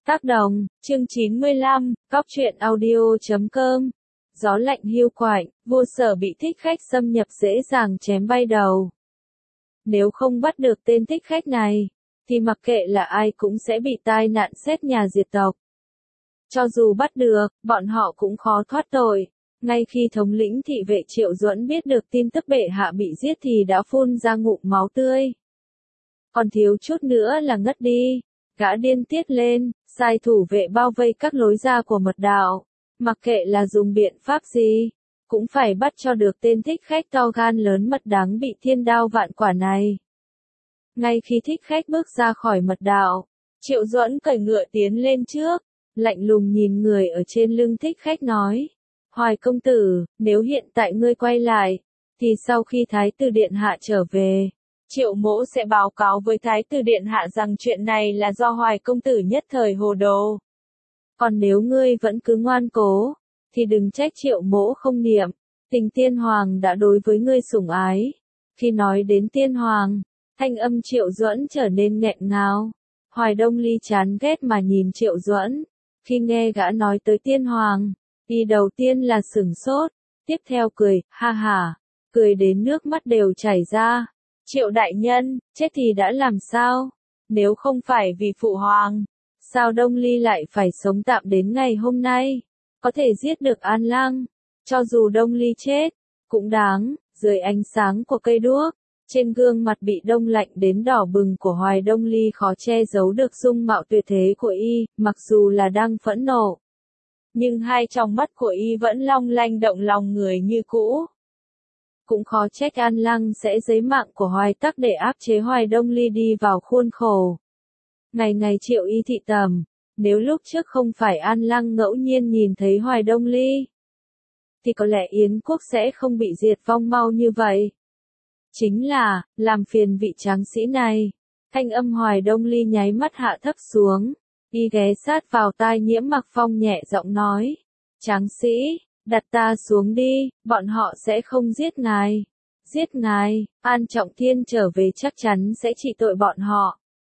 Tác đồng, chương 95, Cóc truyện audio.com. Gió lạnh hiu quạnh, vô sở bị thích khách xâm nhập dễ dàng chém bay đầu. Nếu không bắt được tên thích khách này, thì mặc kệ là ai cũng sẽ bị tai nạn xét nhà diệt tộc. Cho dù bắt được, bọn họ cũng khó thoát tội. Ngay khi thống lĩnh thị vệ Triệu Duẫn biết được tin tức bệ hạ bị giết thì đã phun ra ngụm máu tươi. Còn thiếu chút nữa là ngất đi. Gã điên tiết lên, sai thủ vệ bao vây các lối ra của mật đạo. Mặc kệ là dùng biện pháp gì, cũng phải bắt cho được tên thích khách to gan lớn mật đáng bị thiên đao vạn quả này. Ngay khi thích khách bước ra khỏi mật đạo, Triệu Duẫn cởi ngựa tiến lên trước, lạnh lùng nhìn người ở trên lưng thích khách nói: Hoài công tử, nếu hiện tại ngươi quay lại, thì sau khi Thái tử Điện Hạ trở về, Triệu mỗ sẽ báo cáo với Thái tử Điện Hạ rằng chuyện này là do Hoài công tử nhất thời hồ đồ. Còn nếu ngươi vẫn cứ ngoan cố, thì đừng trách Triệu mỗ không niệm, tình tiên hoàng đã đối với ngươi sủng ái. Khi nói đến tiên hoàng, thanh âm Triệu Duẫn trở nên nghẹn ngào. Hoài Đông Ly chán ghét mà nhìn Triệu Duẫn. Khi nghe gã nói tới tiên hoàng, y đầu tiên là sửng sốt, tiếp theo cười, ha ha, cười đến nước mắt đều chảy ra. Triệu đại nhân, chết thì đã làm sao? Nếu không phải vì phụ hoàng, sao Đông Ly lại phải sống tạm đến ngày hôm nay? Có thể giết được An Lăng, cho dù Đông Ly chết, cũng đáng. Dưới ánh sáng của cây đuốc, trên gương mặt bị đông lạnh đến đỏ bừng của Hoài Đông Ly khó che giấu được dung mạo tuyệt thế của y, mặc dù là đang phẫn nộ. Nhưng hai tròng mắt của y vẫn long lanh động lòng người như cũ. Cũng khó trách An Lăng sẽ giấy mạng của Hoài Tắc để áp chế Hoài Đông Ly đi vào khuôn khổ. Ngày ngày Triệu y thị tầm, nếu lúc trước không phải An Lăng ngẫu nhiên nhìn thấy Hoài Đông Ly, thì có lẽ Yến quốc sẽ không bị diệt vong mau như vậy. Chính là, làm phiền vị tráng sĩ này. Thanh âm Hoài Đông Ly nháy mắt hạ thấp xuống, y ghé sát vào tai Nhiễm Mặc Phong nhẹ giọng nói: Tráng sĩ, đặt ta xuống đi, bọn họ sẽ không giết ngài. Giết ngài, An Trọng Thiên trở về chắc chắn sẽ trị tội bọn họ.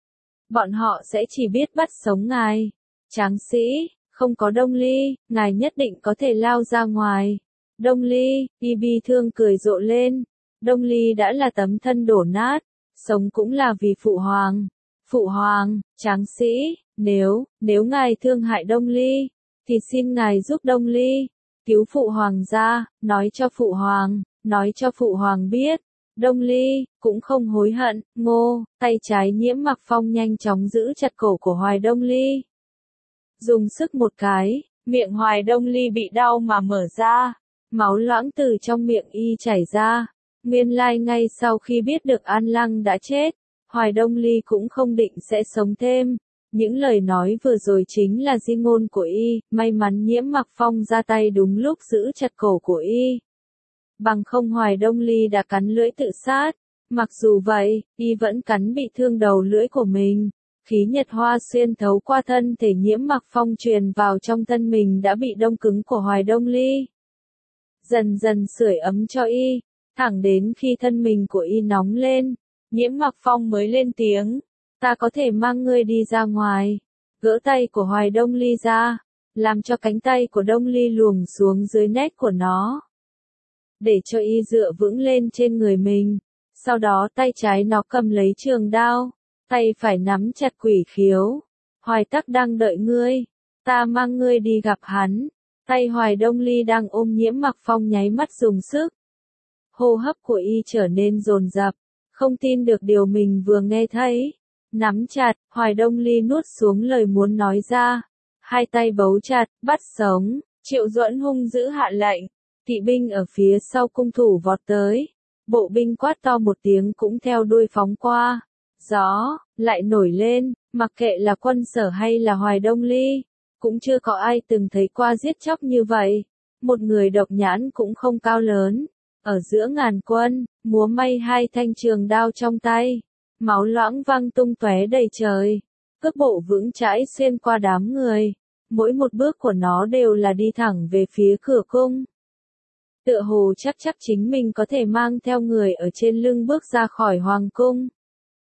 Bọn họ sẽ chỉ biết bắt sống ngài. Tráng sĩ, không có Đông Ly, ngài nhất định có thể lao ra ngoài. Đông Ly, y bi thương cười rộ lên. Đông Ly đã là tấm thân đổ nát, sống cũng là vì phụ hoàng. Phụ hoàng, tráng sĩ, nếu ngài thương hại Đông Ly, thì xin ngài giúp Đông Ly cứu phụ hoàng ra, nói cho phụ hoàng biết, Đông Ly cũng không hối hận. Ngô, tay trái Nhiễm Mặc Phong nhanh chóng giữ chặt cổ của Hoài Đông Ly. Dùng sức một cái, miệng Hoài Đông Ly bị đau mà mở ra, máu loãng từ trong miệng y chảy ra. Nguyên lai ngay sau khi biết được An Lăng đã chết, Hoài Đông Ly cũng không định sẽ sống thêm. Những lời nói vừa rồi chính là di ngôn của y, may mắn Nhiễm Mặc Phong ra tay đúng lúc giữ chặt cổ của y. Bằng không Hoài Đông Ly đã cắn lưỡi tự sát. Mặc dù vậy, y vẫn cắn bị thương đầu lưỡi của mình. Khí nhật hoa xuyên thấu qua thân thể Nhiễm Mặc Phong truyền vào trong thân mình đã bị đông cứng của Hoài Đông Ly. Dần dần sưởi ấm cho y, thẳng đến khi thân mình của y nóng lên, Nhiễm Mặc Phong mới lên tiếng: Ta có thể mang ngươi đi ra ngoài. Gỡ tay của Hoài Đông Ly ra, làm cho cánh tay của Đông Ly luồn xuống dưới nách của nó, để cho y dựa vững lên trên người mình. Sau đó tay trái nó cầm lấy trường đao, tay phải nắm chặt Quỷ Khiếu. Hoài Tắc đang đợi ngươi, ta mang ngươi đi gặp hắn. Tay Hoài Đông Ly đang ôm Nhiễm Mặc Phong nháy mắt dùng sức. Hô hấp của y trở nên dồn dập, không tin được điều mình vừa nghe thấy. Nắm chặt, Hoài Đông Ly nuốt xuống lời muốn nói ra. Hai tay bấu chặt, bắt sống. Triệu Duẫn hung dữ hạ lệnh. Kỵ binh ở phía sau cung thủ vọt tới. Bộ binh quát to một tiếng cũng theo đuôi phóng qua. Gió lại nổi lên, mặc kệ là Quân Sở hay là Hoài Đông Ly, cũng chưa có ai từng thấy qua giết chóc như vậy. Một người độc nhãn cũng không cao lớn, ở giữa ngàn quân, múa may hai thanh trường đao trong tay, máu loãng văng tung tóe đầy trời, cước bộ vững chãi xuyên qua đám người, mỗi một bước của nó đều là đi thẳng về phía cửa cung. Tựa hồ chắc chính mình có thể mang theo người ở trên lưng bước ra khỏi hoàng cung.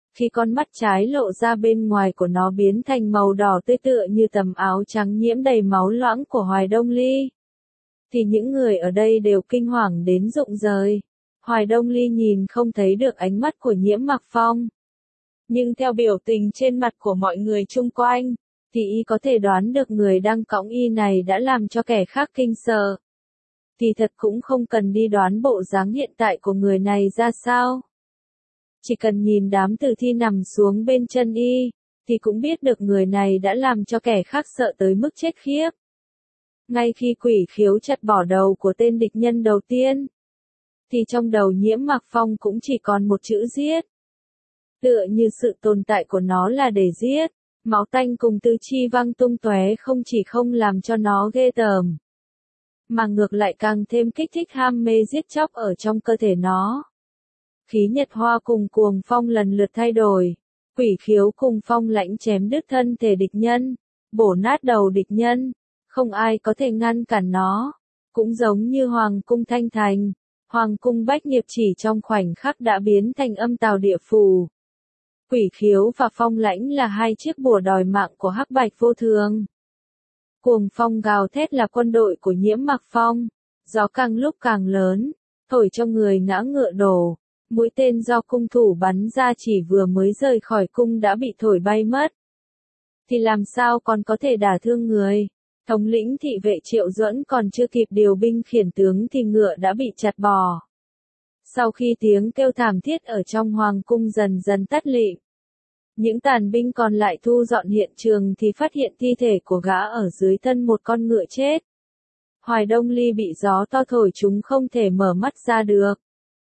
Khi con mắt trái lộ ra bên ngoài của nó biến thành màu đỏ tươi tựa như tấm áo trắng nhiễm đầy máu loãng của Hoài Đông Ly, thì những người ở đây đều kinh hoàng đến rụng rời. Hoài Đông Ly nhìn không thấy được ánh mắt của Nhiễm Mặc Phong. Nhưng theo biểu tình trên mặt của mọi người chung quanh, thì y có thể đoán được người đang cõng y này đã làm cho kẻ khác kinh sợ. Thì thật cũng không cần đi đoán bộ dáng hiện tại của người này ra sao. Chỉ cần nhìn đám tử thi nằm xuống bên chân y, thì cũng biết được người này đã làm cho kẻ khác sợ tới mức chết khiếp. Ngay khi Quỷ Khiếu chặt bỏ đầu của tên địch nhân đầu tiên, thì trong đầu Nhiễm Mặc Phong cũng chỉ còn một chữ giết. Tựa như sự tồn tại của nó là để giết, máu tanh cùng tứ chi văng tung tóe không chỉ không làm cho nó ghê tởm, mà ngược lại càng thêm kích thích ham mê giết chóc ở trong cơ thể nó. Khí Nhật Hoa cùng Cuồng Phong lần lượt thay đổi, Quỷ Khiếu cùng Phong Lãnh chém đứt thân thể địch nhân, bổ nát đầu địch nhân, không ai có thể ngăn cản nó. Cũng giống như Hoàng cung Thanh Thành, Hoàng cung Bách Nghiệp chỉ trong khoảnh khắc đã biến thành âm tào địa phủ. Quỷ Khiếu và Phong Lãnh là hai chiếc bùa đòi mạng của Hắc Bạch Vô Thường. Cuồng Phong gào thét là quân đội của Nhiễm Mặc Phong, gió càng lúc càng lớn, thổi cho người ngã ngựa đổ. Mũi tên do cung thủ bắn ra chỉ vừa mới rời khỏi cung đã bị thổi bay mất. Thì làm sao còn có thể đả thương người? Thống lĩnh thị vệ Triệu Duẫn còn chưa kịp điều binh khiển tướng thì ngựa đã bị chặt bỏ. Sau khi tiếng kêu thảm thiết ở trong hoàng cung dần dần tắt lịm, những tàn binh còn lại thu dọn hiện trường thì phát hiện thi thể của gã ở dưới thân một con ngựa chết. Hoài Đông Ly bị gió to thổi chúng không thể mở mắt ra được.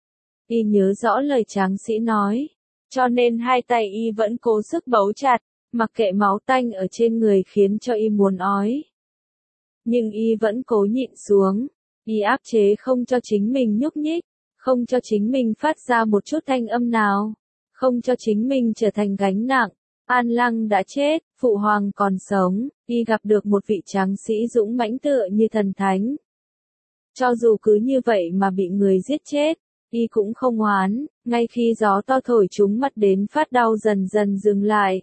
Y nhớ rõ lời tráng sĩ nói, cho nên hai tay y vẫn cố sức bấu chặt, mặc kệ máu tanh ở trên người khiến cho y muốn ói. Nhưng y vẫn cố nhịn xuống, y áp chế không cho chính mình nhúc nhích, không cho chính mình phát ra một chút thanh âm nào, không cho chính mình trở thành gánh nặng. An Lăng đã chết, Phụ Hoàng còn sống, y gặp được một vị tráng sĩ dũng mãnh tựa như thần thánh. Cho dù cứ như vậy mà bị người giết chết, y cũng không oán, ngay khi gió to thổi chúng mắt đến phát đau dần dần dừng lại.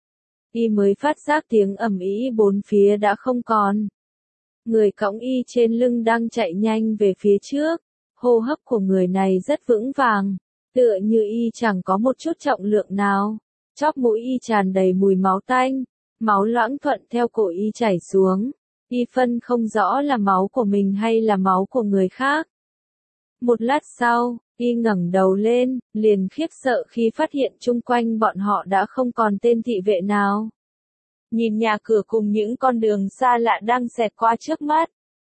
Y mới phát giác tiếng ầm ĩ bốn phía đã không còn. Người cõng y trên lưng đang chạy nhanh về phía trước, hô hấp của người này rất vững vàng, tựa như y chẳng có một chút trọng lượng nào. Chóp mũi y tràn đầy mùi máu tanh, máu loãng thuận theo cổ y chảy xuống, y phân không rõ là máu của mình hay là máu của người khác. Một lát sau, y ngẩng đầu lên, liền khiếp sợ khi phát hiện chung quanh bọn họ đã không còn tên thị vệ nào. Nhìn nhà cửa cùng những con đường xa lạ đang xẹt qua trước mắt.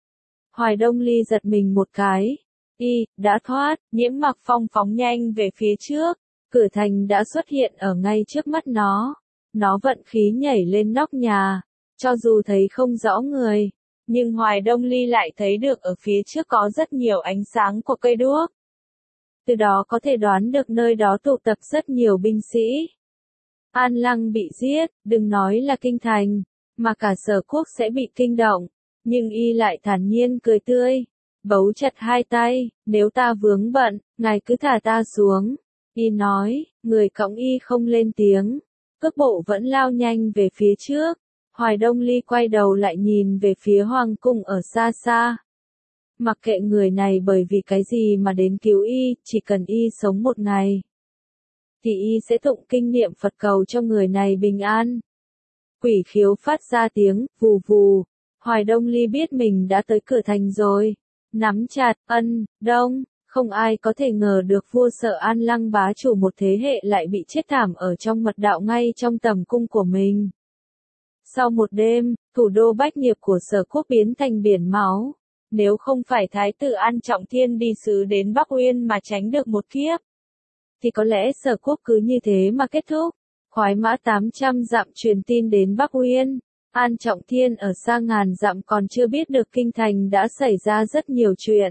Hoài Đông Ly giật mình một cái. Y, đã thoát, Nhiễm Mặc Phong phóng nhanh về phía trước. Cửa thành đã xuất hiện ở ngay trước mắt nó. Nó vận khí nhảy lên nóc nhà. Cho dù thấy không rõ người, nhưng Hoài Đông Ly lại thấy được ở phía trước có rất nhiều ánh sáng của cây đuốc. Từ đó có thể đoán được nơi đó tụ tập rất nhiều binh sĩ. An Lăng bị giết, đừng nói là kinh thành, mà cả Sở Quốc sẽ bị kinh động. Nhưng y lại thản nhiên cười tươi, bấu chặt hai tay, nếu ta vướng bận, ngài cứ thả ta xuống. Y nói, người cõng y không lên tiếng, cước bộ vẫn lao nhanh về phía trước. Hoài Đông Ly quay đầu lại nhìn về phía hoàng cung ở xa xa. Mặc kệ người này bởi vì cái gì mà đến cứu y, chỉ cần y sống một ngày, thì y sẽ tụng kinh niệm Phật cầu cho người này bình an. Quỷ Khiếu phát ra tiếng, vù vù. Hoài Đông Ly biết mình đã tới cửa thành rồi. Nắm chặt, đông, không ai có thể ngờ được vua Sở An Lăng bá chủ một thế hệ lại bị chết thảm ở trong mật đạo ngay trong tầm cung của mình. Sau một đêm, thủ đô Bách Nghiệp của Sở Quốc biến thành biển máu. Nếu không phải Thái tử An Trọng Thiên đi sứ đến Bắc Uyên mà tránh được một kiếp, thì có lẽ Sở Quốc cứ như thế mà kết thúc. Khoái mã 800 dặm truyền tin đến Bắc Uyên. An Trọng Thiên ở xa ngàn dặm còn chưa biết được kinh thành đã xảy ra rất nhiều chuyện.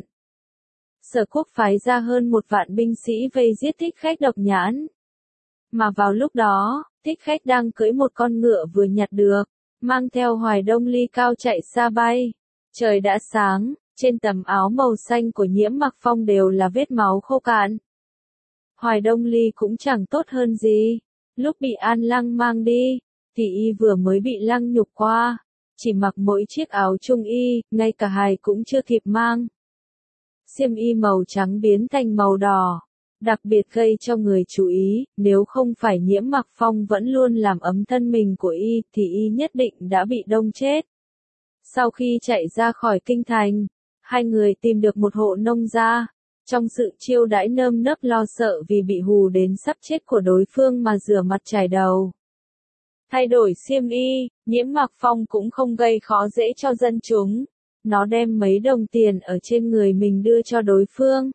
Sở Quốc phái ra hơn 1 vạn binh sĩ vây giết Thích Khách độc nhãn. Mà vào lúc đó, Thích Khách đang cưỡi một con ngựa vừa nhặt được, mang theo Hoài Đông Ly cao chạy xa bay. Trời đã sáng, trên tấm áo màu xanh của Nhiễm Mặc Phong đều là vết máu khô cạn. Hoài Đông Ly cũng chẳng tốt hơn gì, Lúc bị An Lăng mang đi, thì y vừa mới bị lăng nhục qua, chỉ mặc mỗi chiếc áo trung y, ngay cả hài cũng chưa kịp mang. Xiêm y màu trắng biến thành màu đỏ, đặc biệt gây cho người chú ý, nếu không phải Nhiễm Mặc Phong vẫn luôn làm ấm thân mình của y, thì y nhất định đã bị đông chết. Sau khi chạy ra khỏi kinh thành, hai người tìm được một hộ nông gia, trong sự chiêu đãi nơm nớp lo sợ vì bị hù đến sắp chết của đối phương mà rửa mặt chải đầu. Thay đổi xiêm y, Nhiễm Mặc Phong cũng không gây khó dễ cho dân chúng. Nó đem mấy đồng tiền ở trên người mình đưa cho đối phương,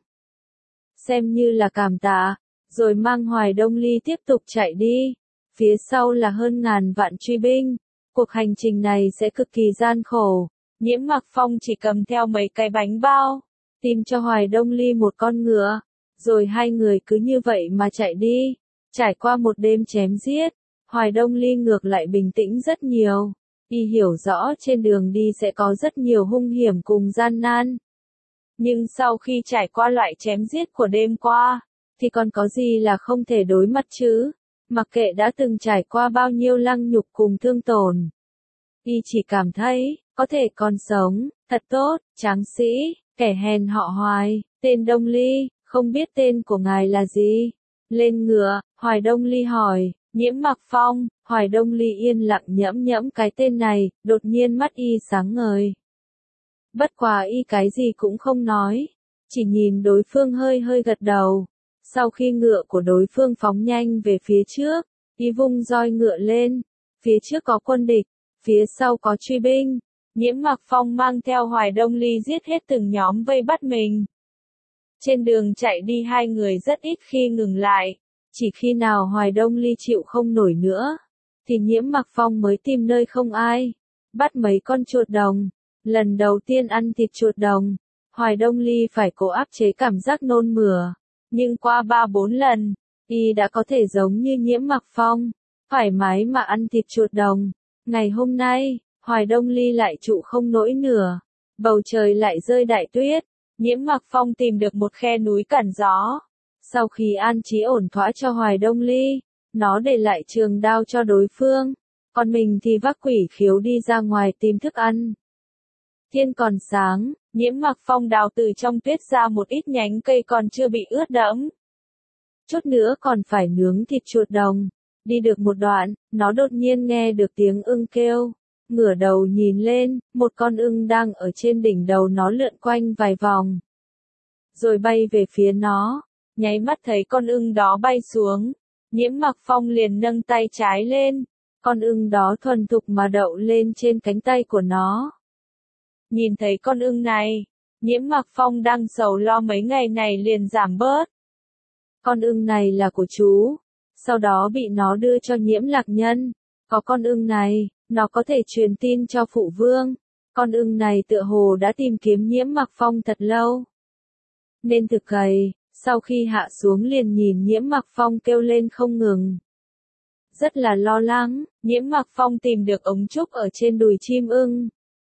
xem như là cảm tạ, rồi mang Hoài Đông Ly tiếp tục chạy đi. Phía sau là hơn ngàn vạn truy binh. Cuộc hành trình này sẽ cực kỳ gian khổ. Nhiễm Mặc Phong chỉ cầm theo mấy cái bánh bao, tìm cho Hoài Đông Ly một con ngựa, rồi hai người cứ như vậy mà chạy đi. Trải qua một đêm chém giết, Hoài Đông Ly ngược lại bình tĩnh rất nhiều. Y hiểu rõ trên đường đi sẽ có rất nhiều hung hiểm cùng gian nan. Nhưng sau khi trải qua loại chém giết của đêm qua, thì còn có gì là không thể đối mặt chứ? Mặc kệ đã từng trải qua bao nhiêu lăng nhục cùng thương tổn. Y chỉ cảm thấy, có thể còn sống, thật tốt, tráng sĩ, kẻ hèn họ Hoài, tên Đông Ly, không biết tên của ngài là gì? Lên ngựa, Hoài Đông Ly hỏi. Nhiễm Mặc Phong, Hoài Đông Ly yên lặng nhẫm nhẫm cái tên này, đột nhiên mắt y sáng ngời. Bất quá y cái gì cũng không nói, chỉ nhìn đối phương hơi hơi gật đầu. Sau khi ngựa của đối phương phóng nhanh về phía trước, y vung roi ngựa lên, phía trước có quân địch, phía sau có truy binh. Nhiễm Mặc Phong mang theo Hoài Đông Ly giết hết từng nhóm vây bắt mình. Trên đường chạy đi hai người rất ít khi ngừng lại. Chỉ khi nào Hoài Đông Ly chịu không nổi nữa, thì Nhiễm Mặc Phong mới tìm nơi không ai, bắt mấy con chuột đồng. Lần đầu tiên ăn thịt chuột đồng, Hoài Đông Ly phải cố áp chế cảm giác nôn mửa, nhưng qua 3-4 lần, y đã có thể giống như Nhiễm Mặc Phong, thoải mái mà ăn thịt chuột đồng. Ngày hôm nay, Hoài Đông Ly lại trụ không nổi nữa, bầu trời lại rơi đại tuyết. Nhiễm Mặc Phong tìm được một khe núi cản gió. Sau khi an trí ổn thỏa cho Hoài Đông Ly, nó để lại trường đao cho đối phương, còn mình thì vác quỷ khiếu đi ra ngoài tìm thức ăn. Thiên còn sáng, Nhiễm Mặc Phong đào từ trong tuyết ra một ít nhánh cây còn chưa bị ướt đẫm. Chút nữa còn phải nướng thịt chuột đồng. Đi được một đoạn, nó đột nhiên nghe được tiếng ưng kêu. Ngửa đầu nhìn lên, một con ưng đang ở trên đỉnh đầu nó lượn quanh vài vòng, rồi bay về phía nó. Nháy mắt thấy con ưng đó bay xuống, Nhiễm Mặc Phong liền nâng tay trái lên, con ưng đó thuần thục mà đậu lên trên cánh tay của nó. Nhìn thấy con ưng này, Nhiễm Mặc Phong đang sầu lo mấy ngày này liền giảm bớt. Con ưng này là của chú, sau đó bị nó đưa cho Nhiễm Lạc Nhân. Có con ưng này, nó có thể truyền tin cho phụ vương. Con ưng này tựa hồ đã tìm kiếm Nhiễm Mặc Phong thật lâu, nên thực cày. Sau khi hạ xuống liền nhìn Nhiễm Mặc Phong kêu lên không ngừng. Rất là lo lắng, Nhiễm Mặc Phong tìm được ống trúc ở trên đùi chim ưng,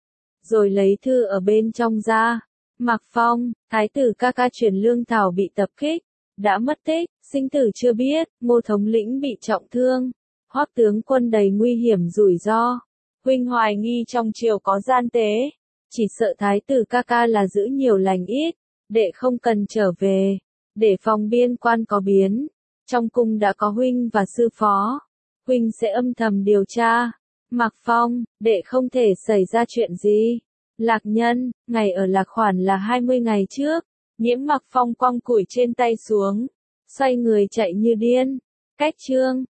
rồi lấy thư ở bên trong ra. Mặc Phong, thái tử ca ca truyền lương thảo bị tập kích, đã mất tích, sinh tử chưa biết, Ngô thống lĩnh bị trọng thương, Hoắc tướng quân đầy nguy hiểm rủi ro. Huynh hoài nghi trong triều có gian tế, chỉ sợ thái tử ca ca là giữ nhiều lành ít, đệ không cần trở về. Để phòng biên quan có biến, trong cung đã có huynh và sư phó, huynh sẽ âm thầm điều tra. Mặc Phong, đệ không thể xảy ra chuyện gì. Lạc Nhân, ngày ở Lạc Khoản là 20 ngày trước. Nhiễm Mặc Phong quăng củi trên tay xuống, xoay người chạy như điên. Cách chương